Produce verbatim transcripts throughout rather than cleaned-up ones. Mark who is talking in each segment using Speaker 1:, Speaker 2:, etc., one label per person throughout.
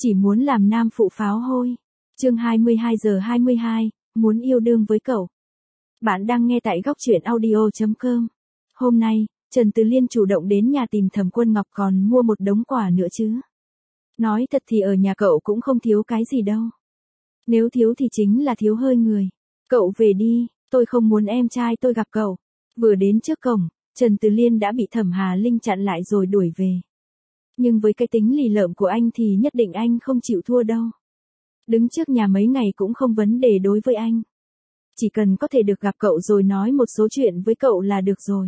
Speaker 1: Chỉ muốn làm nam phụ pháo hôi. Chương hai mươi hai giờ hai mươi hai, muốn yêu đương với cậu. Bạn đang nghe tại góc truyện audio chấm com. Hôm nay, Trần Từ Liên chủ động đến nhà tìm Thẩm Quân Ngọc còn mua một đống quà nữa chứ. Nói thật thì ở nhà cậu cũng không thiếu cái gì đâu. Nếu thiếu thì chính là thiếu hơi người. Cậu về đi, tôi không muốn em trai tôi gặp cậu. Vừa đến trước cổng, Trần Từ Liên đã bị Thẩm Hà Linh chặn lại rồi đuổi về. Nhưng với cái tính lì lợm của anh thì nhất định anh không chịu thua đâu. Đứng trước nhà mấy ngày cũng không vấn đề đối với anh. Chỉ cần có thể được gặp cậu rồi nói một số chuyện với cậu là được rồi.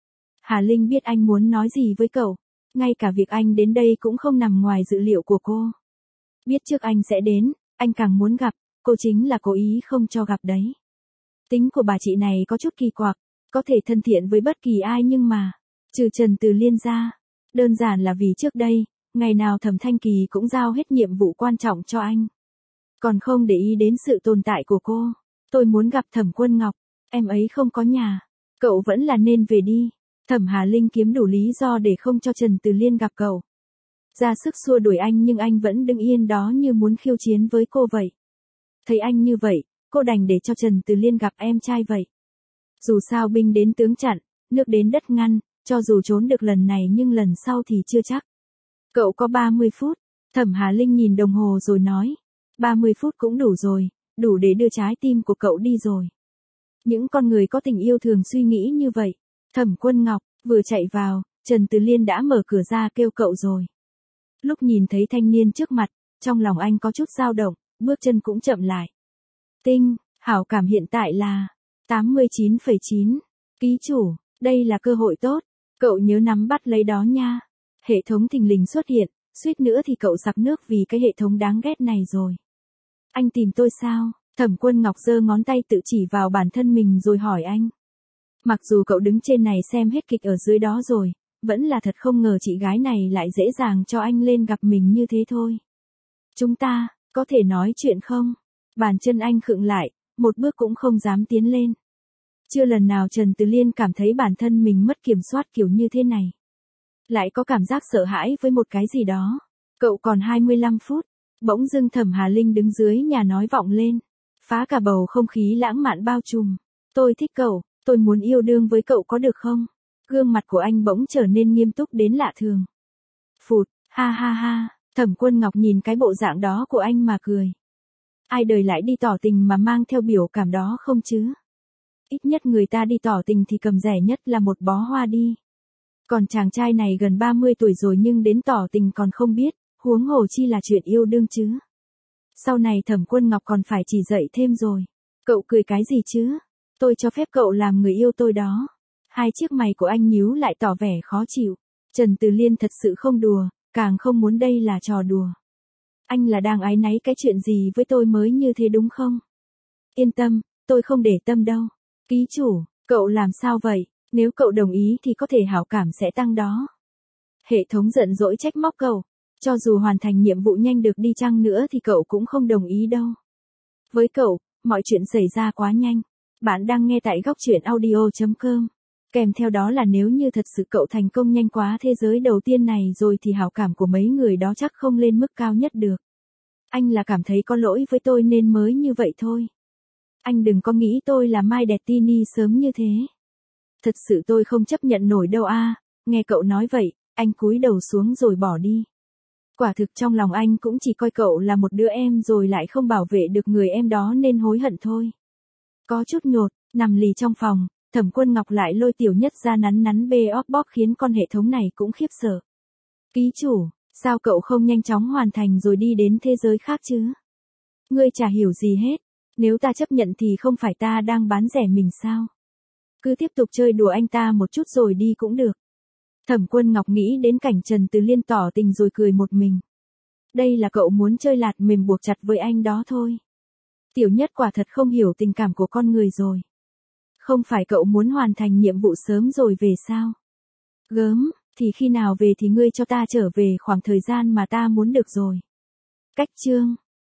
Speaker 1: Hà Linh biết anh muốn nói gì với cậu. Ngay cả việc anh đến đây cũng không nằm ngoài dự liệu của cô. Biết trước anh sẽ đến, anh càng muốn gặp, cô chính là cố ý không cho gặp đấy. Tính của bà chị này có chút kỳ quặc, có thể thân thiện với bất kỳ ai nhưng mà, trừ Trần Từ Liên ra, đơn giản là vì trước đây, ngày nào Thẩm Thanh Kỳ cũng giao hết nhiệm vụ quan trọng cho anh. Còn không để ý đến sự tồn tại của cô. Tôi muốn gặp Thẩm Quân Ngọc, em ấy không có nhà, cậu vẫn là nên về đi. Thẩm Hà Linh kiếm đủ lý do để không cho Trần Từ Liên gặp cậu. Ra sức xua đuổi anh nhưng anh vẫn đứng yên đó như muốn khiêu chiến với cô vậy. Thấy anh như vậy, cô đành để cho Trần Từ Liên gặp em trai vậy. Dù sao binh đến tướng chặn, nước đến đất ngăn, cho dù trốn được lần này nhưng lần sau thì chưa chắc. Cậu có ba mươi phút, Thẩm Hà Linh nhìn đồng hồ rồi nói. ba mươi phút cũng đủ rồi, đủ để đưa trái tim của cậu đi rồi. Những con người có tình yêu thường suy nghĩ như vậy. Thẩm Quân Ngọc, vừa chạy vào, Trần Từ Liên đã mở cửa ra kêu cậu rồi. Lúc nhìn thấy thanh niên trước mặt, trong lòng anh có chút dao động, bước chân cũng chậm lại. Tinh, hảo cảm hiện tại là tám mươi chín phẩy chín. Ký chủ, đây là cơ hội tốt, cậu nhớ nắm bắt lấy đó nha. Hệ thống thình lình xuất hiện, suýt nữa thì cậu sặc nước vì cái hệ thống đáng ghét này rồi. Anh tìm tôi sao? Thẩm Quân Ngọc giơ ngón tay tự chỉ vào bản thân mình rồi hỏi anh. Mặc dù cậu đứng trên này xem hết kịch ở dưới đó rồi, vẫn là thật không ngờ chị gái này lại dễ dàng cho anh lên gặp mình như thế thôi. Chúng ta, có thể nói chuyện không? Bàn chân anh khựng lại, một bước cũng không dám tiến lên. Chưa lần nào Trần Từ Liên cảm thấy bản thân mình mất kiểm soát kiểu như thế này. Lại có cảm giác sợ hãi với một cái gì đó. Cậu còn hai mươi lăm phút. Bỗng dưng Thẩm Hà Linh đứng dưới nhà nói vọng lên. Phá cả bầu không khí lãng mạn bao trùm. Tôi thích cậu, tôi muốn yêu đương với cậu có được không? Gương mặt của anh bỗng trở nên nghiêm túc đến lạ thường. Phụt, ha ha ha, Thẩm Quân Ngọc nhìn cái bộ dạng đó của anh mà cười. Ai đời lại đi tỏ tình mà mang theo biểu cảm đó không chứ? Ít nhất người ta đi tỏ tình thì cầm rẻ nhất là một bó hoa đi. Còn chàng trai này gần ba mươi tuổi rồi nhưng đến tỏ tình còn không biết, huống hồ chi là chuyện yêu đương chứ. Sau này Thẩm Quân Ngọc còn phải chỉ dạy thêm rồi. Cậu cười cái gì chứ? Tôi cho phép cậu làm người yêu tôi đó. Hai chiếc mày của anh nhíu lại tỏ vẻ khó chịu. Trần Từ Liên thật sự không đùa, càng không muốn đây là trò đùa. Anh là đang áy náy cái chuyện gì với tôi mới như thế đúng không? Yên tâm, tôi không để tâm đâu. Ký chủ, cậu làm sao vậy? Nếu cậu đồng ý thì có thể hảo cảm sẽ tăng đó. Hệ thống giận dỗi trách móc cậu. Cho dù hoàn thành nhiệm vụ nhanh được đi chăng nữa thì cậu cũng không đồng ý đâu. Với cậu, mọi chuyện xảy ra quá nhanh. Bạn đang nghe tại góc truyện audio chấm com. Kèm theo đó là nếu như thật sự cậu thành công nhanh quá thế giới đầu tiên này rồi thì hảo cảm của mấy người đó chắc không lên mức cao nhất được. Anh là cảm thấy có lỗi với tôi nên mới như vậy thôi. Anh đừng có nghĩ tôi là Mai Đẹp Tini sớm như thế. Thật sự tôi không chấp nhận nổi đâu a. Nghe cậu nói vậy, anh cúi đầu xuống rồi bỏ đi. Quả thực trong lòng anh cũng chỉ coi cậu là một đứa em rồi lại không bảo vệ được người em đó nên hối hận thôi. Có chút nhột, nằm lì trong phòng, Thẩm Quân Ngọc lại lôi Tiểu Nhất ra nắn nắn bê óp bóp khiến con hệ thống này cũng khiếp sợ. Ký chủ, sao cậu không nhanh chóng hoàn thành rồi đi đến thế giới khác chứ? Ngươi chả hiểu gì hết, nếu ta chấp nhận thì không phải ta đang bán rẻ mình sao? Cứ tiếp tục chơi đùa anh ta một chút rồi đi cũng được. Thẩm Quân Ngọc nghĩ đến cảnh Trần Từ Liên tỏ tình rồi cười một mình. Đây là cậu muốn chơi lạt mềm buộc chặt với anh đó thôi. Tiểu Nhất quả thật không hiểu tình cảm của con người rồi. Không phải cậu muốn hoàn thành nhiệm vụ sớm rồi về sao? Gớm, thì khi nào về thì ngươi cho ta trở về khoảng thời gian mà ta muốn được rồi. Cách chương.